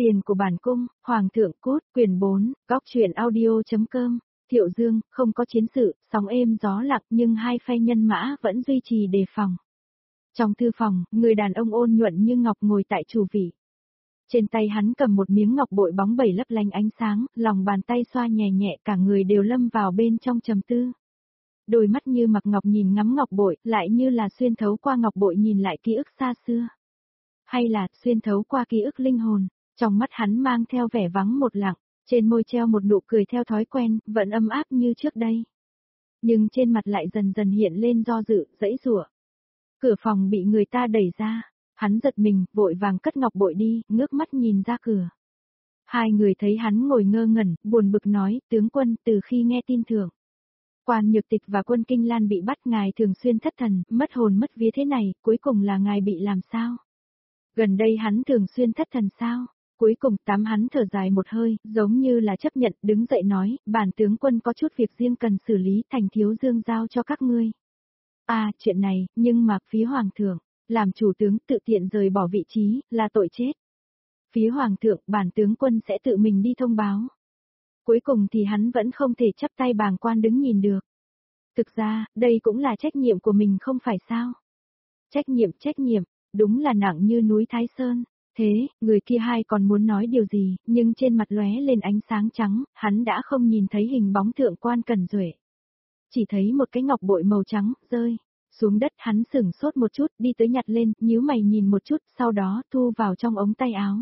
Tiền của bản cung, Hoàng thượng cút, quyền 4, góc truyện audio.com, Thiệu Dương, không có chiến sự, sóng êm gió lặng nhưng hai phe nhân mã vẫn duy trì đề phòng. Trong thư phòng, người đàn ông ôn nhuận như ngọc ngồi tại chủ vị. Trên tay hắn cầm một miếng ngọc bội bóng bẩy lấp lánh ánh sáng, lòng bàn tay xoa nhẹ nhẹ cả người đều lâm vào bên trong trầm tư. Đôi mắt như mặc ngọc nhìn ngắm ngọc bội, lại như là xuyên thấu qua ngọc bội nhìn lại ký ức xa xưa. Hay là xuyên thấu qua ký ức linh hồn, trong mắt hắn mang theo vẻ vắng một lặng, trên môi treo một nụ cười theo thói quen, vẫn ấm áp như trước đây. Nhưng trên mặt lại dần dần hiện lên do dự, giãy giụa. Cửa phòng bị người ta đẩy ra, hắn giật mình, vội vàng cất ngọc bội đi, ngước mắt nhìn ra cửa. Hai người thấy hắn ngồi ngơ ngẩn, buồn bực nói, tướng quân, từ khi nghe tin thưởng Quan Nhược Tịch và quân Kinh Lan bị bắt, ngài thường xuyên thất thần, mất hồn mất vía thế này, cuối cùng là ngài bị làm sao? Gần đây hắn thường xuyên thất thần sao? Cuối cùng hắn thở dài một hơi, giống như là chấp nhận, đứng dậy nói, bản tướng quân có chút việc riêng cần xử lý, Thành Thiếu Dương giao cho các ngươi. Chuyện này, nhưng mà phía Hoàng thượng, làm chủ tướng tự tiện rời bỏ vị trí, là tội chết. Phía Hoàng thượng, bản tướng quân sẽ tự mình đi thông báo. Cuối cùng thì hắn vẫn không thể chắp tay bàng quan đứng nhìn được. Thực ra, đây cũng là trách nhiệm của mình không phải sao? Trách nhiệm, đúng là nặng như núi Thái Sơn. Thế, người kia hai còn muốn nói điều gì, nhưng trên mặt lóe lên ánh sáng trắng, hắn đã không nhìn thấy hình bóng thượng quan Cẩn Duệ. Chỉ thấy một cái ngọc bội màu trắng, rơi xuống đất, hắn sửng sốt một chút, đi tới nhặt lên, nhíu mày nhìn một chút, sau đó thu vào trong ống tay áo.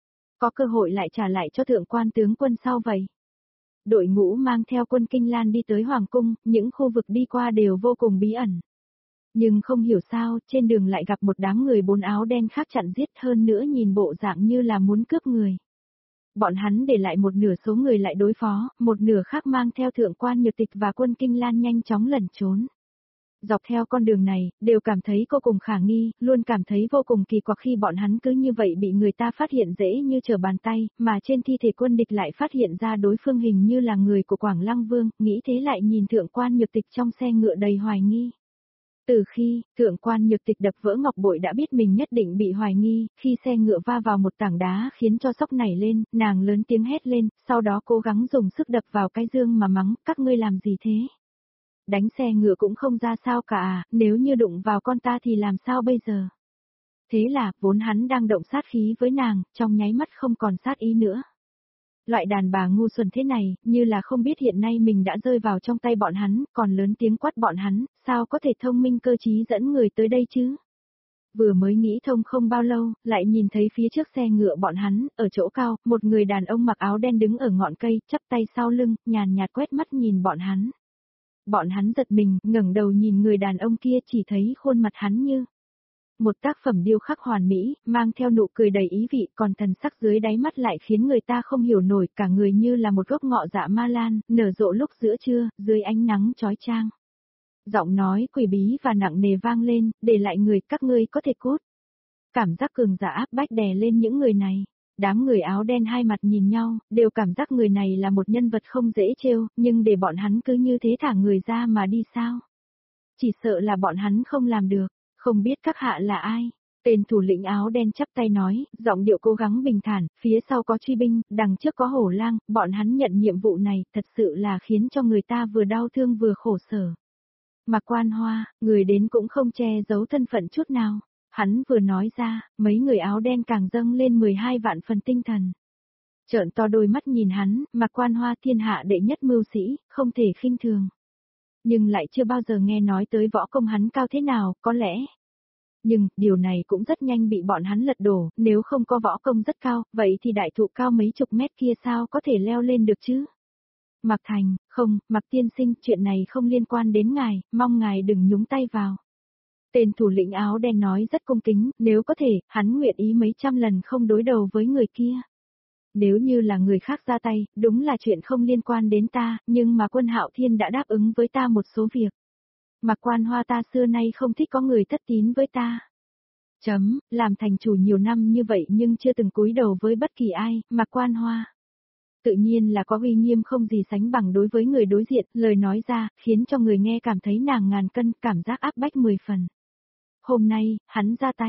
Có cơ hội lại trả lại cho thượng quan tướng quân sau vậy. Đội ngũ mang theo quân Kinh Lan đi tới Hoàng cung, những khu vực đi qua đều vô cùng bí ẩn. Nhưng không hiểu sao, trên đường lại gặp một đám người bốn áo đen khác chặn giết, hơn nữa nhìn bộ dạng như là muốn cướp người. Bọn hắn để lại một nửa số người lại đối phó, một nửa khác mang theo thượng quan Nhược Tịch và quân Kinh Lan nhanh chóng lẩn trốn. Dọc theo con đường này, đều cảm thấy vô cùng khả nghi, luôn cảm thấy vô cùng kỳ quặc khi bọn hắn cứ như vậy bị người ta phát hiện dễ như trở bàn tay, mà trên thi thể quân địch lại phát hiện ra đối phương hình như là người của Quảng Lăng Vương, nghĩ thế lại nhìn thượng quan Nhược Tịch trong xe ngựa đầy hoài nghi. Từ khi, thượng quan Nhược Tịch đập vỡ ngọc bội đã biết mình nhất định bị hoài nghi, khi xe ngựa va vào một tảng đá khiến cho sốc nảy lên, nàng lớn tiếng hét lên, sau đó cố gắng dùng sức đập vào cái dương mà mắng, các ngươi làm gì thế? Đánh xe ngựa cũng không ra sao cả, nếu như đụng vào con ta thì làm sao bây giờ? Thế là, vốn hắn đang động sát khí với nàng, trong nháy mắt không còn sát ý nữa. Loại đàn bà ngu xuẩn thế này, như là không biết hiện nay mình đã rơi vào trong tay bọn hắn, còn lớn tiếng quát bọn hắn, sao có thể thông minh cơ trí dẫn người tới đây chứ? Vừa mới nghĩ thông không bao lâu, lại nhìn thấy phía trước xe ngựa bọn hắn, ở chỗ cao, một người đàn ông mặc áo đen đứng ở ngọn cây, chắp tay sau lưng, nhàn nhạt quét mắt nhìn bọn hắn. Bọn hắn giật mình, ngẩng đầu nhìn người đàn ông kia, chỉ thấy khuôn mặt hắn như một tác phẩm điêu khắc hoàn mỹ, mang theo nụ cười đầy ý vị, còn thần sắc dưới đáy mắt lại khiến người ta không hiểu nổi, cả người như là một gốc ngọ dạ ma lan, nở rộ lúc giữa trưa, dưới ánh nắng chói chang. Giọng nói quỷ bí và nặng nề vang lên, để lại người, các ngươi có thể cút. Cảm giác cường giả áp bách đè lên những người này. Đám người áo đen hai mặt nhìn nhau, đều cảm giác người này là một nhân vật không dễ trêu, nhưng để bọn hắn cứ như thế thả người ra mà đi sao? Chỉ sợ là bọn hắn không làm được, không biết các hạ là ai? Tên thủ lĩnh áo đen chắp tay nói, giọng điệu cố gắng bình thản, phía sau có truy binh, đằng trước có hổ lang, bọn hắn nhận nhiệm vụ này, thật sự là khiến cho người ta vừa đau thương vừa khổ sở. Mạc Quan Hoa, người đến cũng không che giấu thân phận chút nào. Hắn vừa nói ra, mấy người áo đen càng dâng lên 12 vạn phần tinh thần. Trợn to đôi mắt nhìn hắn, Mạc Quan Hoa thiên hạ đệ nhất mưu sĩ, không thể khinh thường. Nhưng lại chưa bao giờ nghe nói tới võ công hắn cao thế nào, có lẽ. Nhưng, điều này cũng rất nhanh bị bọn hắn lật đổ, nếu không có võ công rất cao, vậy thì đại thụ cao mấy chục mét kia sao có thể leo lên được chứ? Mạc Thành, không, Mạc tiên sinh, chuyện này không liên quan đến ngài, mong ngài đừng nhúng tay vào. Tên thủ lĩnh áo đen nói rất cung kính, nếu có thể, hắn nguyện ý mấy trăm lần không đối đầu với người kia. Nếu như là người khác ra tay, đúng là chuyện không liên quan đến ta, nhưng mà quân Hạo Thiên đã đáp ứng với ta một số việc. Mạc Quan Hoa ta xưa nay không thích có người thất tín với ta. Làm thành chủ nhiều năm như vậy nhưng chưa từng cúi đầu với bất kỳ ai, Mạc Quan Hoa. Tự nhiên là có uy nghiêm không gì sánh bằng đối với người đối diện, lời nói ra, khiến cho người nghe cảm thấy nàng ngàn cân, cảm giác áp bách 10 phần. Hôm nay, hắn ra tay,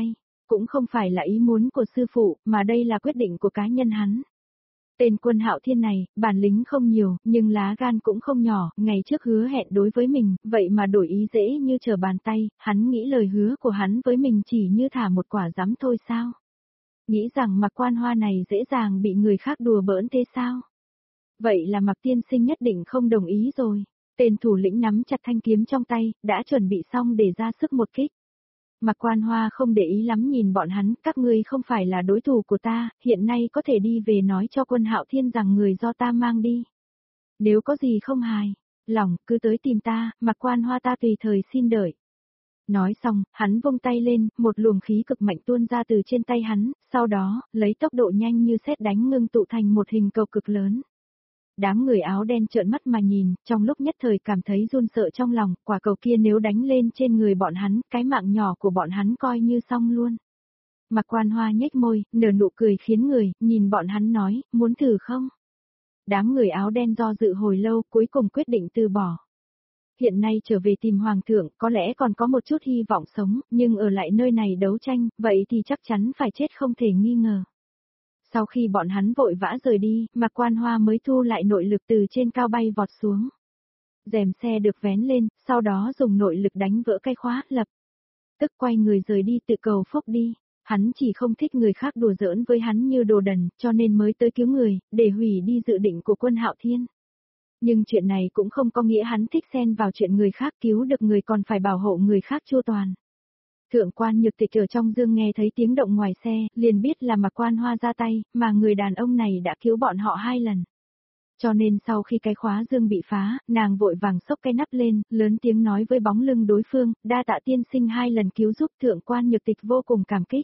cũng không phải là ý muốn của sư phụ, mà đây là quyết định của cá nhân hắn. Tên Quân Hạo Thiên này, bản lĩnh không nhiều, nhưng lá gan cũng không nhỏ, ngày trước hứa hẹn đối với mình, vậy mà đổi ý dễ như trở bàn tay, hắn nghĩ lời hứa của hắn với mình chỉ như thả một quả rắm thôi sao? Nghĩ rằng Mạc Quan Hoa này dễ dàng bị người khác đùa bỡn thế sao? Vậy là Mạc tiên sinh nhất định không đồng ý rồi. Tên thủ lĩnh nắm chặt thanh kiếm trong tay, đã chuẩn bị xong để ra sức một kích. Mạc Quan Hoa không để ý lắm nhìn bọn hắn, các ngươi không phải là đối thủ của ta, hiện nay có thể đi về nói cho Quân Hạo Thiên rằng người do ta mang đi. Nếu có gì không hài lòng, cứ tới tìm ta, Mạc Quan Hoa ta tùy thời xin đợi. Nói xong, hắn vung tay lên, một luồng khí cực mạnh tuôn ra từ trên tay hắn, sau đó, lấy tốc độ nhanh như sét đánh ngưng tụ thành một hình cầu cực lớn. Đám người áo đen trợn mắt mà nhìn, trong lúc nhất thời cảm thấy run sợ trong lòng, quả cầu kia nếu đánh lên trên người bọn hắn, cái mạng nhỏ của bọn hắn coi như xong luôn. Mạc Quan Hoa nhếch môi, nở nụ cười khiến người, nhìn bọn hắn nói, muốn thử không? Đám người áo đen do dự hồi lâu, cuối cùng quyết định từ bỏ. Hiện nay trở về tìm Hoàng thượng, có lẽ còn có một chút hy vọng sống, nhưng ở lại nơi này đấu tranh, vậy thì chắc chắn phải chết không thể nghi ngờ. Sau khi bọn hắn vội vã rời đi, Mạc Quan Hoa mới thu lại nội lực từ trên cao bay vọt xuống. Rèm xe được vén lên, sau đó dùng nội lực đánh vỡ cái khóa, lập tức quay người rời đi tự cầu phúc đi. Hắn chỉ không thích người khác đùa giỡn với hắn như đồ đần, cho nên mới tới cứu người, để hủy đi dự định của Quân Hạo Thiên. Nhưng chuyện này cũng không có nghĩa hắn thích xen vào chuyện người khác, cứu được người còn phải bảo hộ người khác chu toàn. Thượng quan Nhược Tịch ở trong dương nghe thấy tiếng động ngoài xe, liền biết là Mạc Quan Hoa ra tay, mà người đàn ông này đã cứu bọn họ 2 lần. Cho nên sau khi cái khóa dương bị phá, nàng vội vàng xốc cái nắp lên, lớn tiếng nói với bóng lưng đối phương, đa tạ tiên sinh 2 lần cứu giúp. Thượng quan Nhược Tịch vô cùng cảm kích.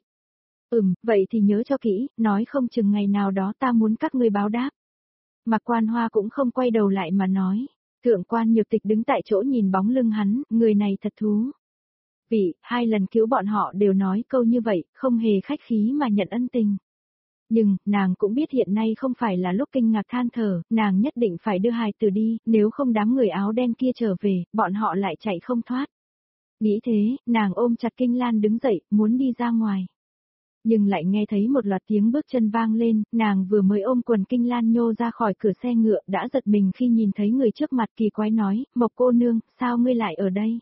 Vậy thì nhớ cho kỹ, nói không chừng ngày nào đó ta muốn các ngươi báo đáp. Mạc Quan Hoa cũng không quay đầu lại mà nói. Thượng quan Nhược Tịch đứng tại chỗ nhìn bóng lưng hắn, người này thật thú. 2 lần cứu bọn họ đều nói câu như vậy, không hề khách khí mà nhận ân tình. Nhưng, nàng cũng biết hiện nay không phải là lúc kinh ngạc than thở, nàng nhất định phải đưa hài tử đi, nếu không đám người áo đen kia trở về, bọn họ lại chạy không thoát. Nghĩ thế, nàng ôm chặt Kinh Lan đứng dậy, muốn đi ra ngoài. Nhưng lại nghe thấy một loạt tiếng bước chân vang lên, nàng vừa mới ôm quần Kinh Lan nhô ra khỏi cửa xe ngựa đã giật mình khi nhìn thấy người trước mặt, kỳ quái nói, Mộc cô nương, sao ngươi lại ở đây?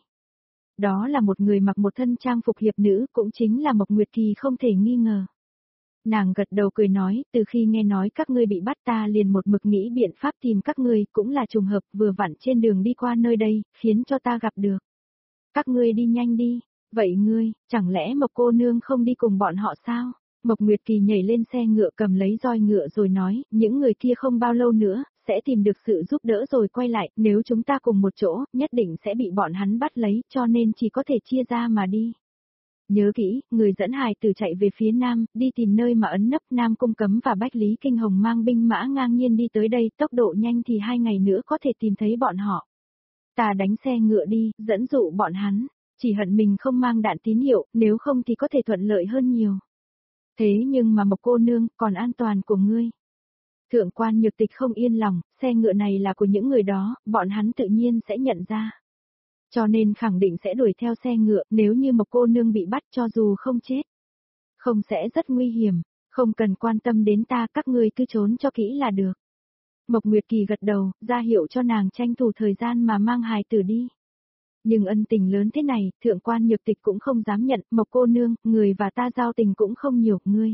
Đó là một người mặc một thân trang phục hiệp nữ, cũng chính là Mộc Nguyệt Kỳ không thể nghi ngờ. Nàng gật đầu cười nói, từ khi nghe nói các ngươi bị bắt ta liền một mực nghĩ biện pháp tìm các ngươi, cũng là trùng hợp, vừa vặn trên đường đi qua nơi đây, khiến cho ta gặp được. Các ngươi đi nhanh đi, vậy ngươi, chẳng lẽ Mộc cô nương không đi cùng bọn họ sao? Mộc Nguyệt Kỳ nhảy lên xe ngựa cầm lấy roi ngựa rồi nói, những người kia không bao lâu nữa, sẽ tìm được sự giúp đỡ rồi quay lại, nếu chúng ta cùng một chỗ, nhất định sẽ bị bọn hắn bắt lấy, cho nên chỉ có thể chia ra mà đi. Nhớ kỹ, người dẫn hài tử chạy về phía nam, đi tìm nơi mà ấn nấp Nam Cung Cấm và Bách Lý Kinh Hồng mang binh mã ngang nhiên đi tới đây, tốc độ nhanh thì 2 ngày nữa có thể tìm thấy bọn họ. Ta đánh xe ngựa đi, dẫn dụ bọn hắn, chỉ hận mình không mang đạn tín hiệu, nếu không thì có thể thuận lợi hơn nhiều. Thế nhưng mà Mộc cô nương, còn an toàn của ngươi. Thượng quan Nhược Tịch không yên lòng, xe ngựa này là của những người đó, bọn hắn tự nhiên sẽ nhận ra. Cho nên khẳng định sẽ đuổi theo xe ngựa, nếu như Mộc cô nương bị bắt cho dù không chết. Không sẽ rất nguy hiểm, không cần quan tâm đến ta, các ngươi cứ trốn cho kỹ là được. Mộc Nguyệt Kỳ gật đầu, ra hiệu cho nàng tranh thủ thời gian mà mang hài tử đi. Nhưng ân tình lớn thế này, Thượng quan Nhược Tịch cũng không dám nhận, Mộc cô nương, người và ta giao tình cũng không nhiều, ngươi.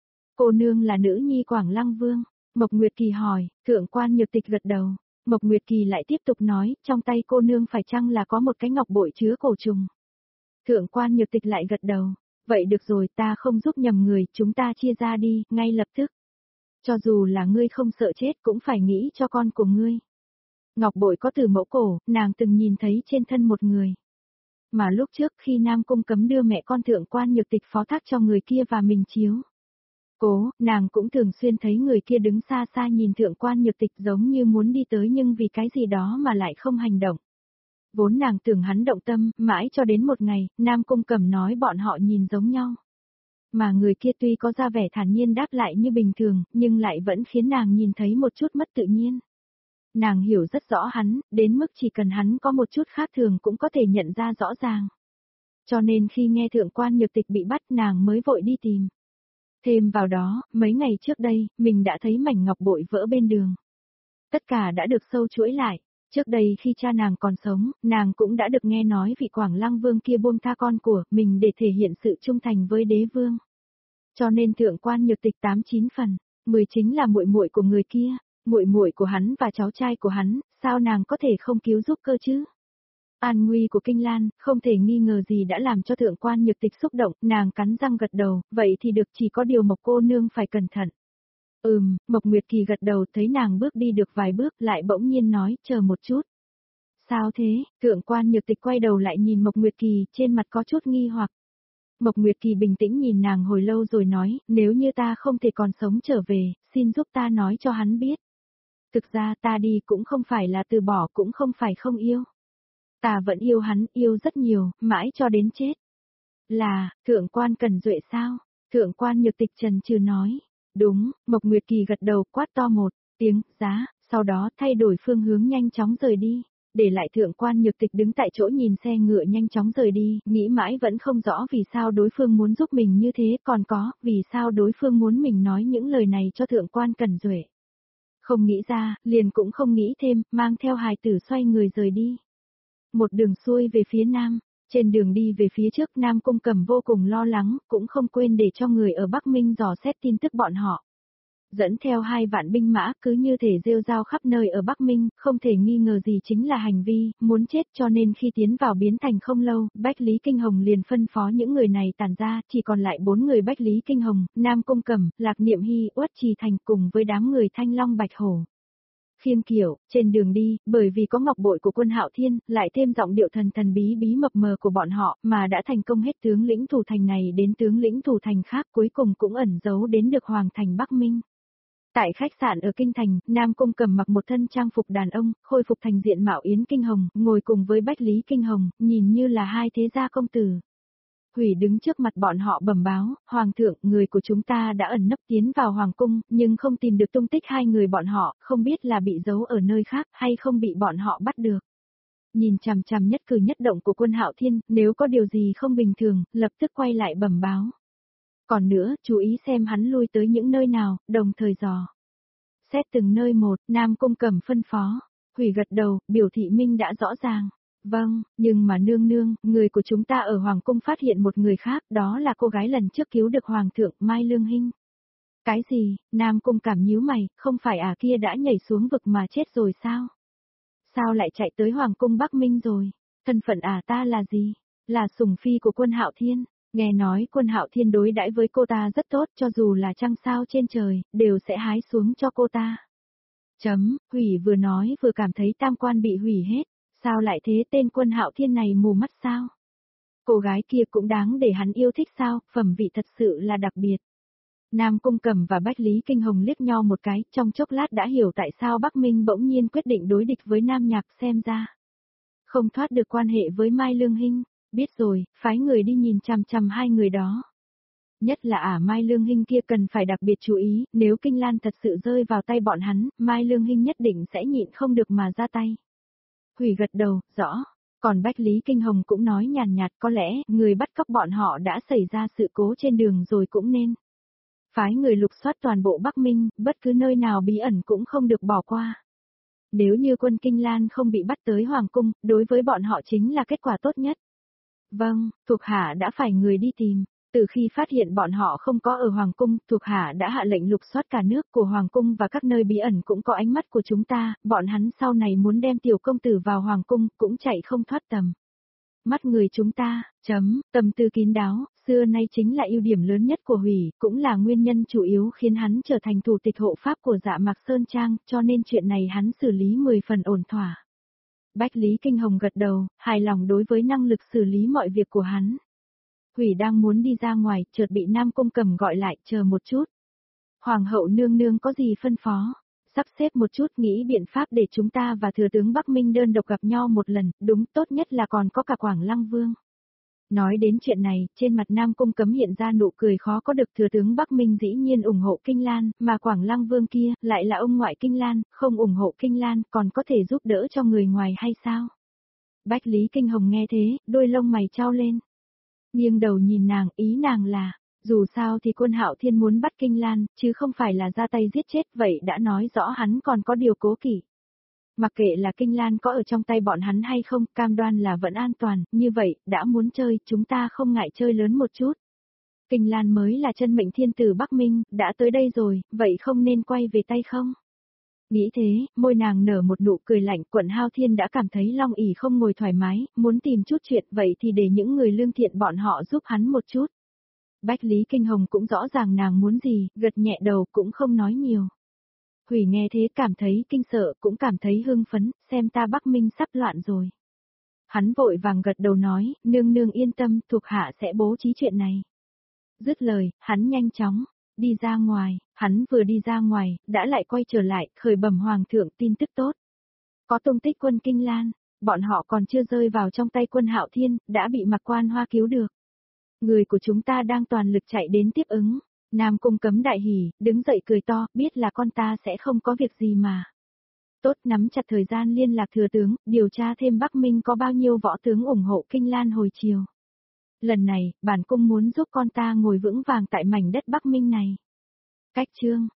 Cô nương là nữ nhi Quảng Lăng Vương. Mộc Nguyệt Kỳ hỏi, Thượng quan Nhược Tịch gật đầu. Mộc Nguyệt Kỳ lại tiếp tục nói, trong tay cô nương phải chăng là có một cái ngọc bội chứa cổ trùng. Thượng quan Nhược Tịch lại gật đầu, vậy được rồi, ta không giúp nhầm người, chúng ta chia ra đi, ngay lập tức. Cho dù là ngươi không sợ chết cũng phải nghĩ cho con của ngươi. Ngọc bội có từ mẫu cổ, nàng từng nhìn thấy trên thân một người. Mà lúc trước khi Nam Cung Cấm đưa mẹ con Thượng quan Nhược Tịch phó thác cho người kia và mình chiếu. Nàng cũng thường xuyên thấy người kia đứng xa xa nhìn Thượng quan Nhược Tịch giống như muốn đi tới nhưng vì cái gì đó mà lại không hành động. Vốn nàng tưởng hắn động tâm, mãi cho đến một ngày, Nam Cung Cẩm nói bọn họ nhìn giống nhau. Mà người kia tuy có ra vẻ thản nhiên đáp lại như bình thường, nhưng lại vẫn khiến nàng nhìn thấy một chút mất tự nhiên. Nàng hiểu rất rõ hắn, đến mức chỉ cần hắn có một chút khác thường cũng có thể nhận ra rõ ràng. Cho nên khi nghe thượng quan nhược tịch bị bắt nàng mới vội đi tìm. Thêm vào đó, mấy ngày trước đây, mình đã thấy mảnh ngọc bội vỡ bên đường. Tất cả đã được sâu chuỗi lại. Trước đây khi cha nàng còn sống, nàng cũng đã được nghe nói vị Quảng Lăng Vương kia buông tha con của mình để thể hiện sự trung thành với đế vương. Cho nên thượng quan nhược tịch 8-9 phần, 10 chính là muội muội của người kia, muội muội của hắn và cháu trai của hắn, sao nàng có thể không cứu giúp cơ chứ? An nguy của Kinh Lan, không thể nghi ngờ gì đã làm cho thượng quan nhược tịch xúc động, nàng cắn răng gật đầu, vậy thì được, chỉ có điều Mộc cô nương phải cẩn thận. Mộc Nguyệt Kỳ gật đầu, thấy nàng bước đi được vài bước lại bỗng nhiên nói, chờ một chút. Sao thế? Thượng quan nhược tịch quay đầu lại nhìn Mộc Nguyệt Kỳ, trên mặt có chút nghi hoặc. Mộc Nguyệt Kỳ bình tĩnh nhìn nàng hồi lâu rồi nói, nếu như ta không thể còn sống trở về, xin giúp ta nói cho hắn biết. Thực ra ta đi cũng không phải là từ bỏ, cũng không phải không yêu. Ta vẫn yêu hắn, yêu rất nhiều, mãi cho đến chết. Là, thượng quan Cần Duệ sao? Thượng quan nhược tịch trần trừ nói. Đúng, Mộc Nguyệt Kỳ gật đầu, quát to một tiếng, giá, sau đó thay đổi phương hướng nhanh chóng rời đi. Để lại thượng quan nhược tịch đứng tại chỗ nhìn xe ngựa nhanh chóng rời đi, nghĩ mãi vẫn không rõ vì sao đối phương muốn giúp mình như thế, còn có, vì sao đối phương muốn mình nói những lời này cho thượng quan Cần Duệ. Không nghĩ ra, liền cũng không nghĩ thêm, mang theo hài tử xoay người rời đi. Một đường xuôi về phía nam, trên đường đi về phía trước Nam Cung Cẩm vô cùng lo lắng, cũng không quên để cho người ở Bắc Minh dò xét tin tức bọn họ. Dẫn theo 2 vạn binh mã cứ như thể rêu rao khắp nơi ở Bắc Minh, không thể nghi ngờ gì chính là hành vi, muốn chết, cho nên khi tiến vào biến thành không lâu, Bách Lý Kinh Hồng liền phân phó những người này tản ra, chỉ còn lại 4 người Bách Lý Kinh Hồng, Nam Cung Cẩm, Lạc Niệm Hy, Uất Trì Thành cùng với đám người Thanh Long Bạch Hổ. Khiên Kiều, trên đường đi, bởi vì có ngọc bội của Quân Hạo Thiên, lại thêm giọng điệu thần thần bí bí mập mờ của bọn họ, mà đã thành công hết tướng lĩnh thủ thành này đến tướng lĩnh thủ thành khác, cuối cùng cũng ẩn giấu đến được hoàng thành Bắc Minh. Tại khách sạn ở Kinh Thành, Nam Cung Cẩm mặc một thân trang phục đàn ông, khôi phục thành diện mạo Yến Kinh Hồng, ngồi cùng với Bách Lý Kinh Hồng, nhìn như là 2 thế gia công tử. Hủy đứng trước mặt bọn họ bẩm báo, Hoàng thượng, người của chúng ta đã ẩn nấp tiến vào Hoàng cung, nhưng không tìm được tung tích 2 người bọn họ, không biết là bị giấu ở nơi khác, hay không bị bọn họ bắt được. Nhìn chằm chằm nhất cử nhất động của Quân Hạo Thiên, nếu có điều gì không bình thường, lập tức quay lại bẩm báo. Còn nữa, chú ý xem hắn lui tới những nơi nào, đồng thời dò xét từng nơi một, Nam Cung Cẩm phân phó. Hủy gật đầu, biểu thị minh đã rõ ràng. Vâng, nhưng mà nương nương, người của chúng ta ở Hoàng cung phát hiện một người khác, đó là cô gái lần trước cứu được Hoàng thượng, Mai Lương Hinh. Cái gì? Nam Cung Cảm nhíu mày, không phải kia đã nhảy xuống vực mà chết rồi sao? Sao lại chạy tới Hoàng cung Bắc Minh rồi? Thân phận ta là gì? Là sủng phi của Quân Hạo Thiên. Nghe nói Quân Hạo Thiên đối đãi với cô ta rất tốt, cho dù là trăng sao trên trời, đều sẽ hái xuống cho cô ta. Hủy vừa nói vừa cảm thấy tam quan bị hủy hết. Sao lại thế, tên Quân Hạo Thiên này mù mắt sao? Cô gái kia cũng đáng để hắn yêu thích sao, phẩm vị thật sự là đặc biệt. Nam Cung Cẩm và Bách Lý Kinh Hồng liếc nhau một cái, trong chốc lát đã hiểu tại sao Bắc Minh bỗng nhiên quyết định đối địch với Nam Nhạc, xem ra không thoát được quan hệ với Mai Lương Hinh. Biết rồi, phái người đi nhìn chằm chằm 2 người đó. Nhất là Mai Lương Hinh kia cần phải đặc biệt chú ý, nếu Kinh Lan thật sự rơi vào tay bọn hắn, Mai Lương Hinh nhất định sẽ nhịn không được mà ra tay. Hủy gật đầu, rõ. Còn Bách Lý Kinh Hồng cũng nói nhàn nhạt, có lẽ, người bắt cóc bọn họ đã xảy ra sự cố trên đường rồi cũng nên phái người lục soát toàn bộ Bắc Minh, bất cứ nơi nào bí ẩn cũng không được bỏ qua. Nếu như quân Kinh Lan không bị bắt tới Hoàng cung, đối với bọn họ chính là kết quả tốt nhất. Vâng, thuộc hạ đã phải người đi tìm. Từ khi phát hiện bọn họ không có ở Hoàng cung, thuộc hạ đã hạ lệnh lục soát cả nước của Hoàng cung và các nơi bí ẩn cũng có ánh mắt của chúng ta, bọn hắn sau này muốn đem tiểu công tử vào Hoàng cung, cũng chạy không thoát tầm mắt người chúng ta. Tâm tư kín đáo, xưa nay chính là ưu điểm lớn nhất của Hủy, cũng là nguyên nhân chủ yếu khiến hắn trở thành thủ tịch hộ pháp của Dạ Mạc Sơn Trang, cho nên chuyện này hắn xử lý 10 phần ổn thỏa. Bách Lý Kinh Hồng gật đầu, hài lòng đối với năng lực xử lý mọi việc của hắn. Hủy đang muốn đi ra ngoài, chợt bị Nam Cung Cẩm gọi lại, chờ một chút. Hoàng hậu nương nương có gì phân phó? Sắp xếp một chút, nghĩ biện pháp để chúng ta và thừa tướng Bắc Minh đơn độc gặp nhau một lần, đúng, tốt nhất là còn có cả Quảng Lăng Vương. Nói đến chuyện này, trên mặt Nam Cung Cấm hiện ra nụ cười khó có được, thừa tướng Bắc Minh dĩ nhiên ủng hộ Kinh Lan, mà Quảng Lăng Vương kia, lại là ông ngoại Kinh Lan, không ủng hộ Kinh Lan, còn có thể giúp đỡ cho người ngoài hay sao? Bách Lý Kinh Hồng nghe thế, đôi lông mày chau lên. Nghiêng đầu nhìn nàng, ý nàng là, dù sao thì quân Hạo Thiên muốn bắt Kinh Lan, chứ không phải là ra tay giết chết, vậy đã nói rõ hắn còn có điều cố kỵ. Mặc kệ là Kinh Lan có ở trong tay bọn hắn hay không, cam đoan là vẫn an toàn, như vậy, đã muốn chơi, chúng ta không ngại chơi lớn một chút. Kinh Lan mới là chân mệnh thiên tử Bắc Minh, đã tới đây rồi, vậy không nên quay về tay không? Nghĩ thế, môi nàng nở một nụ cười lạnh, quận Hao Thiên đã cảm thấy Long ỉ không ngồi thoải mái, muốn tìm chút chuyện, vậy thì để những người lương thiện bọn họ giúp hắn một chút. Bách Lý Kinh Hồng cũng rõ ràng nàng muốn gì, gật nhẹ đầu cũng không nói nhiều. Hủy nghe thế cảm thấy kinh sợ, cũng cảm thấy hưng phấn, xem ta Bắc Minh sắp loạn rồi. Hắn vội vàng gật đầu nói, nương nương yên tâm, thuộc hạ sẽ bố trí chuyện này. Dứt lời, hắn nhanh chóng đi ra ngoài, hắn vừa đi ra ngoài, đã lại quay trở lại, khởi bẩm hoàng thượng tin tức tốt. Có tung tích quân Kinh Lan, bọn họ còn chưa rơi vào trong tay quân Hạo Thiên, đã bị Mạc Quan Hoa cứu được. Người của chúng ta đang toàn lực chạy đến tiếp ứng. Nam Cung Cấm đại hỉ, đứng dậy cười to, biết là con ta sẽ không có việc gì mà. Tốt, nắm chặt thời gian liên lạc thừa tướng, điều tra thêm Bắc Minh có bao nhiêu võ tướng ủng hộ Kinh Lan hồi chiều. Lần này, bản cung muốn giúp con ta ngồi vững vàng tại mảnh đất Bắc Minh này. Cách chương